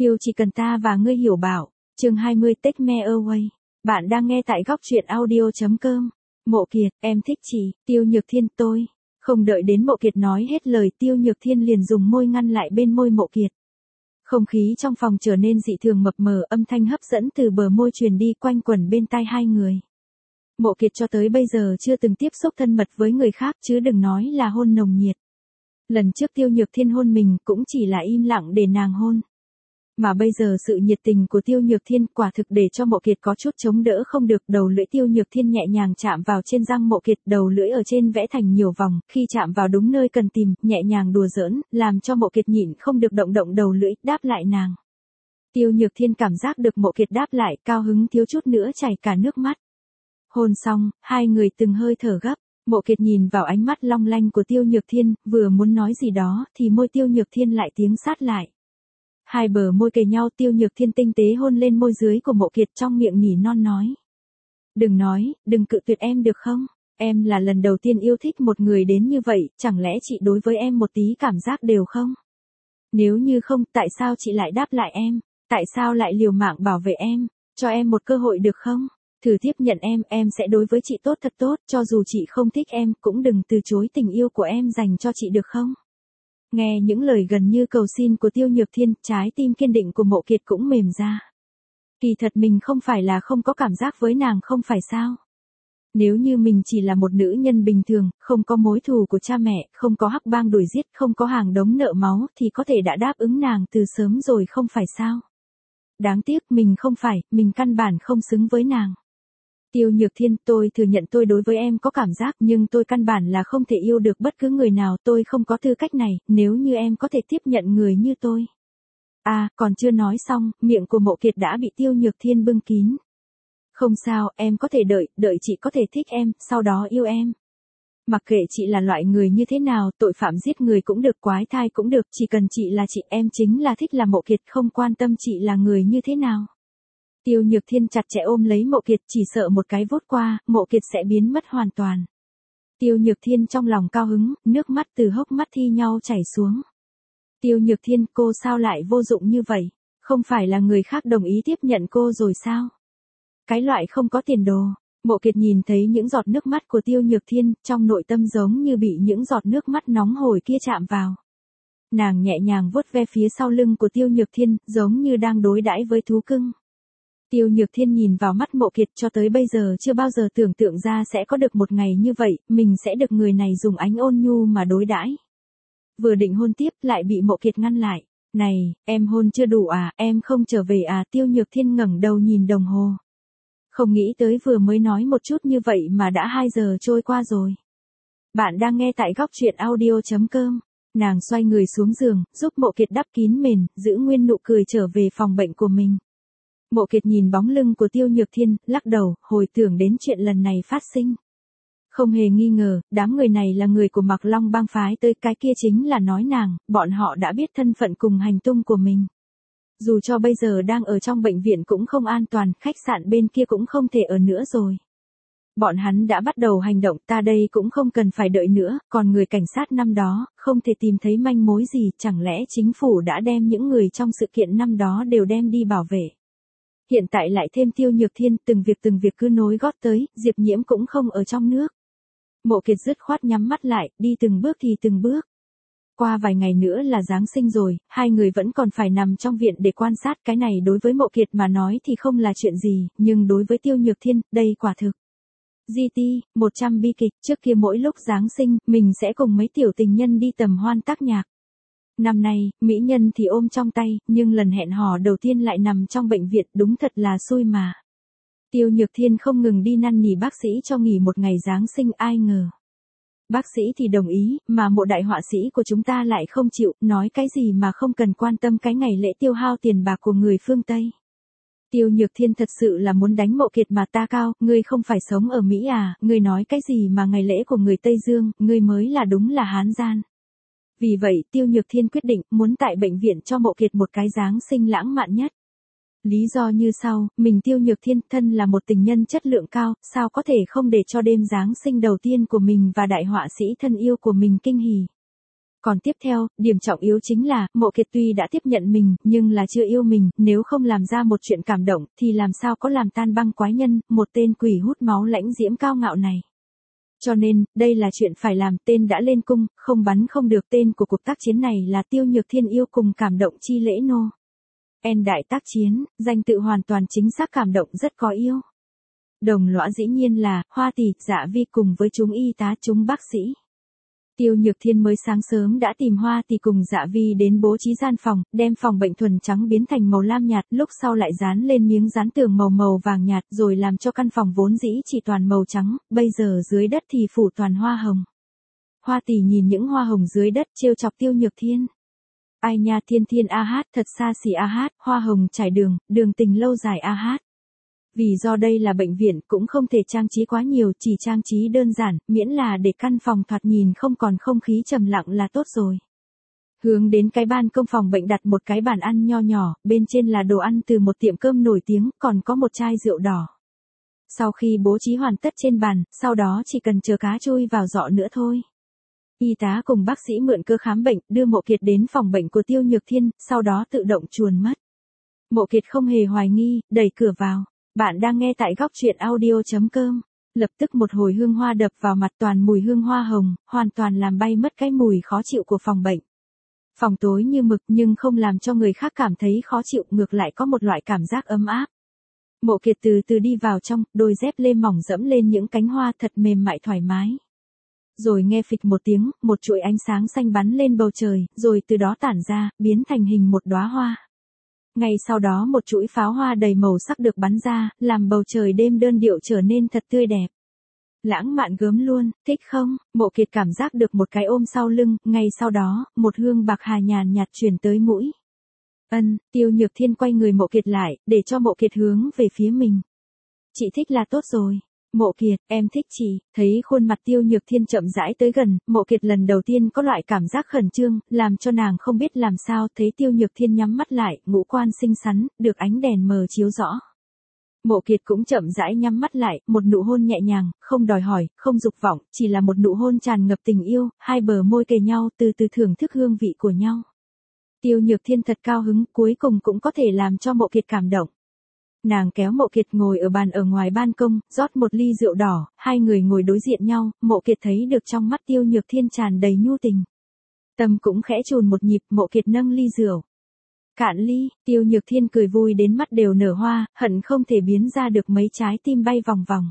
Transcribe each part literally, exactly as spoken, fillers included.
Yêu chỉ cần ta và ngươi hiểu bảo. Chương hai mươi Take Me Away. Bạn đang nghe tại góc truyện audio.com. Mộ Kiệt, em thích chị, Tiêu Nhược Thiên tôi. Không đợi đến Mộ Kiệt nói hết lời, Tiêu Nhược Thiên liền dùng môi ngăn lại bên môi Mộ Kiệt. Không khí trong phòng trở nên dị thường mập mờ, âm thanh hấp dẫn từ bờ môi truyền đi quanh quẩn bên tai hai người. Mộ Kiệt cho tới bây giờ chưa từng tiếp xúc thân mật với người khác, chứ đừng nói là hôn nồng nhiệt. Lần trước Tiêu Nhược Thiên hôn mình cũng chỉ là im lặng để nàng hôn. Mà bây giờ sự nhiệt tình của Tiêu Nhược Thiên quả thực để cho Mộ Kiệt có chút chống đỡ không được. Đầu lưỡi Tiêu Nhược Thiên nhẹ nhàng chạm vào trên răng Mộ Kiệt, đầu lưỡi ở trên vẽ thành nhiều vòng, khi chạm vào đúng nơi cần tìm, nhẹ nhàng đùa giỡn, làm cho Mộ Kiệt nhịn không được động động đầu lưỡi, đáp lại nàng. Tiêu Nhược Thiên cảm giác được Mộ Kiệt đáp lại, cao hứng thiếu chút nữa chảy cả nước mắt. Hôn xong, hai người từng hơi thở gấp. Mộ Kiệt nhìn vào ánh mắt long lanh của Tiêu Nhược Thiên, vừa muốn nói gì đó thì môi Tiêu Nhược Thiên lại tiến sát lại. Hai bờ môi kề nhau, Tiêu Nhược Thiên tinh tế hôn lên môi dưới của Mộ Kiệt, trong miệng nỉ non nói. Đừng nói, đừng cự tuyệt em được không? Em là lần đầu tiên yêu thích một người đến như vậy, chẳng lẽ chị đối với em một tí cảm giác đều không? Nếu như không, tại sao chị lại đáp lại em? Tại sao lại liều mạng bảo vệ em? Cho em một cơ hội được không? Thử tiếp nhận em, em sẽ đối với chị tốt thật tốt, cho dù chị không thích em, cũng đừng từ chối tình yêu của em dành cho chị được không? Nghe những lời gần như cầu xin của Tiêu Nhược Thiên, trái tim kiên định của Mộ Kiệt cũng mềm ra. Kỳ thật mình không phải là không có cảm giác với nàng không phải sao? Nếu như mình chỉ là một nữ nhân bình thường, không có mối thù của cha mẹ, không có hắc bang đuổi giết, không có hàng đống nợ máu thì có thể đã đáp ứng nàng từ sớm rồi không phải sao? Đáng tiếc mình không phải, mình căn bản không xứng với nàng. Tiêu Nhược Thiên, tôi thừa nhận tôi đối với em có cảm giác, nhưng tôi căn bản là không thể yêu được bất cứ người nào, tôi không có tư cách này, nếu như em có thể tiếp nhận người như tôi. À, còn chưa nói xong, miệng của Mộ Kiệt đã bị Tiêu Nhược Thiên bưng kín. Không sao, em có thể đợi, đợi chị có thể thích em, sau đó yêu em. Mặc kệ chị là loại người như thế nào, tội phạm giết người cũng được, quái thai cũng được, chỉ cần chị là chị, em chính là thích là Mộ Kiệt, không quan tâm chị là người như thế nào. Tiêu Nhược Thiên chặt chẽ ôm lấy Mộ Kiệt, chỉ sợ một cái vuốt qua, Mộ Kiệt sẽ biến mất hoàn toàn. Tiêu Nhược Thiên trong lòng cao hứng, nước mắt từ hốc mắt thi nhau chảy xuống. Tiêu Nhược Thiên, cô sao lại vô dụng như vậy? Không phải là người khác đồng ý tiếp nhận cô rồi sao? Cái loại không có tiền đồ. Mộ Kiệt nhìn thấy những giọt nước mắt của Tiêu Nhược Thiên, trong nội tâm giống như bị những giọt nước mắt nóng hổi kia chạm vào. Nàng nhẹ nhàng vuốt ve phía sau lưng của Tiêu Nhược Thiên, giống như đang đối đãi với thú cưng. Tiêu Nhược Thiên nhìn vào mắt Mộ Kiệt, cho tới bây giờ chưa bao giờ tưởng tượng ra sẽ có được một ngày như vậy, mình sẽ được người này dùng ánh ôn nhu mà đối đãi. Vừa định hôn tiếp lại bị Mộ Kiệt ngăn lại. Này, em hôn chưa đủ à, em không trở về à? Tiêu Nhược Thiên ngẩng đầu nhìn đồng hồ. Không nghĩ tới vừa mới nói một chút như vậy mà đã hai giờ trôi qua rồi. Bạn đang nghe tại góc truyện audio.com. Nàng xoay người xuống giường, giúp Mộ Kiệt đắp kín mền, giữ nguyên nụ cười trở về phòng bệnh của mình. Mộ Kiệt nhìn bóng lưng của Tiêu Nhược Thiên, lắc đầu, hồi tưởng đến chuyện lần này phát sinh. Không hề nghi ngờ, đám người này là người của Mạc Long bang phái tới, cái kia chính là nói nàng, bọn họ đã biết thân phận cùng hành tung của mình. Dù cho bây giờ đang ở trong bệnh viện cũng không an toàn, khách sạn bên kia cũng không thể ở nữa rồi. Bọn hắn đã bắt đầu hành động, ta đây cũng không cần phải đợi nữa, còn người cảnh sát năm đó, không thể tìm thấy manh mối gì, chẳng lẽ chính phủ đã đem những người trong sự kiện năm đó đều đem đi bảo vệ. Hiện tại lại thêm Tiêu Nhược Thiên, từng việc từng việc cứ nối gót tới, Diệp Nhiễm cũng không ở trong nước. Mộ Kiệt dứt khoát nhắm mắt lại, đi từng bước thì từng bước. Qua vài ngày nữa là Giáng sinh rồi, hai người vẫn còn phải nằm trong viện để quan sát, cái này đối với Mộ Kiệt mà nói thì không là chuyện gì, nhưng đối với Tiêu Nhược Thiên, đây quả thực. giê tê, một trăm bi kịch, trước kia mỗi lúc Giáng sinh, mình sẽ cùng mấy tiểu tình nhân đi tầm hoan tác nhạc. Năm nay, mỹ nhân thì ôm trong tay, nhưng lần hẹn hò đầu tiên lại nằm trong bệnh viện, đúng thật là xui mà. Tiêu Nhược Thiên không ngừng đi năn nỉ bác sĩ cho nghỉ một ngày Giáng sinh, ai ngờ. Bác sĩ thì đồng ý, mà Mộ đại họa sĩ của chúng ta lại không chịu, nói cái gì mà không cần quan tâm cái ngày lễ tiêu hao tiền bạc của người phương Tây. Tiêu Nhược Thiên thật sự là muốn đánh Mộ Kiệt mà ta cao, ngươi không phải sống ở Mỹ à, ngươi nói cái gì mà ngày lễ của người Tây Dương, ngươi mới là đúng là hán gian. Vì vậy, Tiêu Nhược Thiên quyết định muốn tại bệnh viện cho Mộ Kiệt một cái Giáng sinh lãng mạn nhất. Lý do như sau, mình Tiêu Nhược Thiên thân là một tình nhân chất lượng cao, sao có thể không để cho đêm Giáng sinh đầu tiên của mình và đại họa sĩ thân yêu của mình kinh hỉ. Còn tiếp theo, điểm trọng yếu chính là, Mộ Kiệt tuy đã tiếp nhận mình, nhưng là chưa yêu mình, nếu không làm ra một chuyện cảm động, thì làm sao có làm tan băng quái nhân, một tên quỷ hút máu lãnh diễm cao ngạo này. Cho nên, đây là chuyện phải làm, tên đã lên cung, không bắn không được, tên của cuộc tác chiến này là Tiêu Nhược Thiên yêu cùng cảm động chi lễ nô. En đại tác chiến, danh tự hoàn toàn chính xác, cảm động rất có yêu. Đồng lõa dĩ nhiên là, Hoa Tỷ, Dạ Vi cùng với chúng y tá, chúng bác sĩ. Tiêu Nhược Thiên mới sáng sớm đã tìm Hoa Tỷ cùng Dạ Vi đến bố trí gian phòng, đem phòng bệnh thuần trắng biến thành màu lam nhạt, lúc sau lại dán lên miếng dán tường màu màu vàng nhạt, rồi làm cho căn phòng vốn dĩ chỉ toàn màu trắng, bây giờ dưới đất thì phủ toàn hoa hồng. Hoa Tỷ nhìn những hoa hồng dưới đất, trêu chọc Tiêu Nhược Thiên. Ai nha, Thiên Thiên a hát, thật xa xỉ a hát, hoa hồng trải đường, đường tình lâu dài a hát. Vì do đây là bệnh viện cũng không thể trang trí quá nhiều, chỉ trang trí đơn giản, miễn là để căn phòng thoạt nhìn không còn không khí trầm lặng là tốt rồi. Hướng đến cái ban công phòng bệnh đặt một cái bàn ăn nho nhỏ, bên trên là đồ ăn từ một tiệm cơm nổi tiếng, còn có một chai rượu đỏ. Sau khi bố trí hoàn tất trên bàn, sau đó chỉ cần chờ cá trôi vào giỏ nữa thôi. Y tá cùng bác sĩ mượn cơ khám bệnh, đưa Mộ Kiệt đến phòng bệnh của Tiêu Nhược Thiên, sau đó tự động chuồn mất. Mộ Kiệt không hề hoài nghi, đẩy cửa vào. Bạn đang nghe tại góc truyện audio chấm com. Lập tức một hồi hương hoa đập vào mặt, toàn mùi hương hoa hồng, hoàn toàn làm bay mất cái mùi khó chịu của phòng bệnh. Phòng tối như mực nhưng không làm cho người khác cảm thấy khó chịu, ngược lại có một loại cảm giác ấm áp. Mộ Kiệt từ từ đi vào trong, đôi dép lê mỏng dẫm lên những cánh hoa thật mềm mại thoải mái. Rồi nghe phịch một tiếng, một chuỗi ánh sáng xanh bắn lên bầu trời, rồi từ đó tản ra, biến thành hình một đóa hoa. Ngay sau đó một chuỗi pháo hoa đầy màu sắc được bắn ra, làm bầu trời đêm đơn điệu trở nên thật tươi đẹp. Lãng mạn gớm luôn, thích không? Mộ Kiệt cảm giác được một cái ôm sau lưng, ngay sau đó, một hương bạc hà nhàn nhạt truyền tới mũi. Ân, Tiêu Nhược Thiên quay người Mộ Kiệt lại, để cho Mộ Kiệt hướng về phía mình. Chị thích là tốt rồi. Mộ Kiệt, em thích chị. Thấy khuôn mặt Tiêu Nhược Thiên chậm rãi tới gần, Mộ Kiệt lần đầu tiên có loại cảm giác khẩn trương, làm cho nàng không biết làm sao, thấy Tiêu Nhược Thiên nhắm mắt lại, ngũ quan xinh xắn, được ánh đèn mờ chiếu rõ. Mộ Kiệt cũng chậm rãi nhắm mắt lại, một nụ hôn nhẹ nhàng, không đòi hỏi, không dục vọng, chỉ là một nụ hôn tràn ngập tình yêu, hai bờ môi kề nhau, từ từ thưởng thức hương vị của nhau. Tiêu Nhược Thiên thật cao hứng, cuối cùng cũng có thể làm cho Mộ Kiệt cảm động. Nàng kéo Mộ Kiệt ngồi ở bàn ở ngoài ban công, rót một ly rượu đỏ, hai người ngồi đối diện nhau, Mộ Kiệt thấy được trong mắt Tiêu Nhược Thiên tràn đầy nhu tình. Tâm cũng khẽ chùn một nhịp, Mộ Kiệt nâng ly rượu. Cạn ly, Tiêu Nhược Thiên cười vui đến mắt đều nở hoa, hận không thể biến ra được mấy trái tim bay vòng vòng.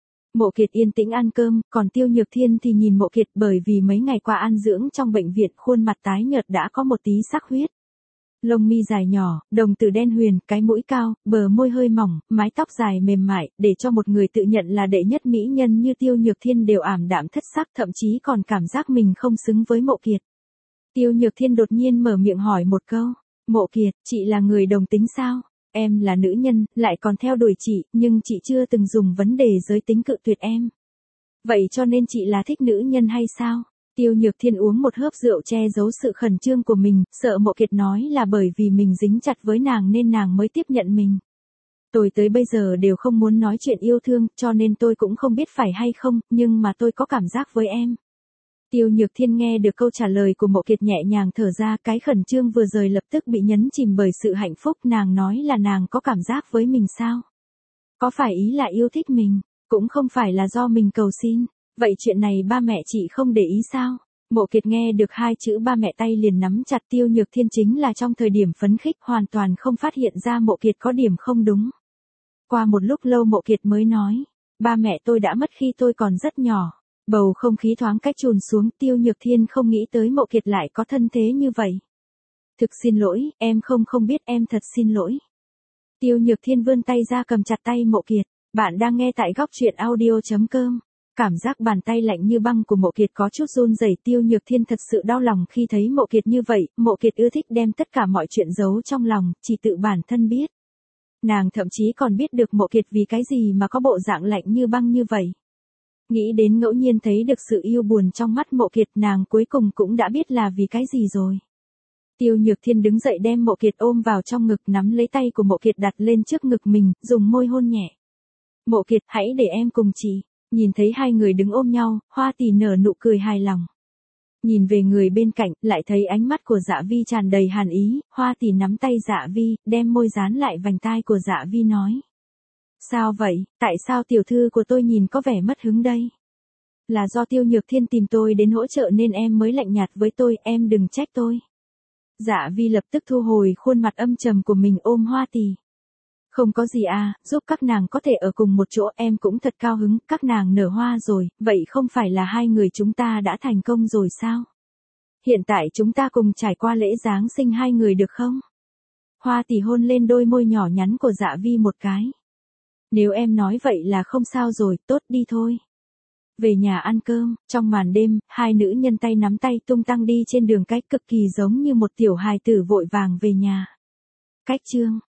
Mộ Kiệt yên tĩnh ăn cơm, còn Tiêu Nhược Thiên thì nhìn Mộ Kiệt, bởi vì mấy ngày qua ăn dưỡng trong bệnh viện, khuôn mặt tái nhợt đã có một tí sắc huyết. Lông mi dài nhỏ, đồng tử đen huyền, cái mũi cao, bờ môi hơi mỏng, mái tóc dài mềm mại, để cho một người tự nhận là đệ nhất mỹ nhân như Tiêu Nhược Thiên đều ảm đạm thất sắc, thậm chí còn cảm giác mình không xứng với Mộ Kiệt. Tiêu Nhược Thiên đột nhiên mở miệng hỏi một câu, Mộ Kiệt, chị là người đồng tính sao? Em là nữ nhân, lại còn theo đuổi chị, nhưng chị chưa từng dùng vấn đề giới tính cự tuyệt em. Vậy cho nên chị là thích nữ nhân hay sao? Tiêu Nhược Thiên uống một hớp rượu che giấu sự khẩn trương của mình, sợ Mộ Kiệt nói là bởi vì mình dính chặt với nàng nên nàng mới tiếp nhận mình. Tôi tới bây giờ đều không muốn nói chuyện yêu thương, cho nên tôi cũng không biết phải hay không, nhưng mà tôi có cảm giác với em. Tiêu Nhược Thiên nghe được câu trả lời của Mộ Kiệt nhẹ nhàng thở ra, cái khẩn trương vừa rời lập tức bị nhấn chìm bởi sự hạnh phúc, nàng nói là nàng có cảm giác với mình sao? Có phải ý là yêu thích mình, cũng không phải là do mình cầu xin. Vậy chuyện này ba mẹ chị không để ý sao? Mộ Kiệt nghe được hai chữ ba mẹ tay liền nắm chặt. Tiêu Nhược Thiên chính là trong thời điểm phấn khích hoàn toàn không phát hiện ra Mộ Kiệt có điểm không đúng. Qua một lúc lâu Mộ Kiệt mới nói, ba mẹ tôi đã mất khi tôi còn rất nhỏ. Bầu không khí thoáng cách chùn xuống, Tiêu Nhược Thiên không nghĩ tới Mộ Kiệt lại có thân thế như vậy. Thực xin lỗi, em không không biết, em thật xin lỗi. Tiêu Nhược Thiên vươn tay ra cầm chặt tay Mộ Kiệt. Bạn đang nghe tại góc truyện audio chấm com. Cảm giác bàn tay lạnh như băng của Mộ Kiệt có chút run rẩy, Tiêu Nhược Thiên thật sự đau lòng khi thấy Mộ Kiệt như vậy, Mộ Kiệt ưa thích đem tất cả mọi chuyện giấu trong lòng, chỉ tự bản thân biết. Nàng thậm chí còn biết được Mộ Kiệt vì cái gì mà có bộ dạng lạnh như băng như vậy. Nghĩ đến ngẫu nhiên thấy được sự yêu buồn trong mắt Mộ Kiệt, nàng cuối cùng cũng đã biết là vì cái gì rồi. Tiêu Nhược Thiên đứng dậy đem Mộ Kiệt ôm vào trong ngực, nắm lấy tay của Mộ Kiệt đặt lên trước ngực mình, dùng môi hôn nhẹ. Mộ Kiệt, hãy để em cùng chị. Nhìn thấy hai người đứng ôm nhau, Hoa Tỷ nở nụ cười hài lòng. Nhìn về người bên cạnh, lại thấy ánh mắt của Dạ Vi tràn đầy hàn ý, Hoa Tỷ nắm tay Dạ Vi, đem môi dán lại vành tai của Dạ Vi nói. Sao vậy, tại sao tiểu thư của tôi nhìn có vẻ mất hứng đây? Là do Tiêu Nhược Thiên tìm tôi đến hỗ trợ nên em mới lạnh nhạt với tôi, em đừng trách tôi. Dạ Vi lập tức thu hồi khuôn mặt âm trầm của mình ôm Hoa Tỷ. Không có gì à, giúp các nàng có thể ở cùng một chỗ, em cũng thật cao hứng, các nàng nở hoa rồi, vậy không phải là hai người chúng ta đã thành công rồi sao? Hiện tại chúng ta cùng trải qua lễ Giáng sinh hai người được không? Hoa Tỷ hôn lên đôi môi nhỏ nhắn của Dạ Vi một cái. Nếu em nói vậy là không sao rồi, tốt đi thôi. Về nhà ăn cơm, trong màn đêm, hai nữ nhân tay nắm tay tung tăng đi trên đường cách cực kỳ giống như một tiểu hài tử vội vàng về nhà. Cách chương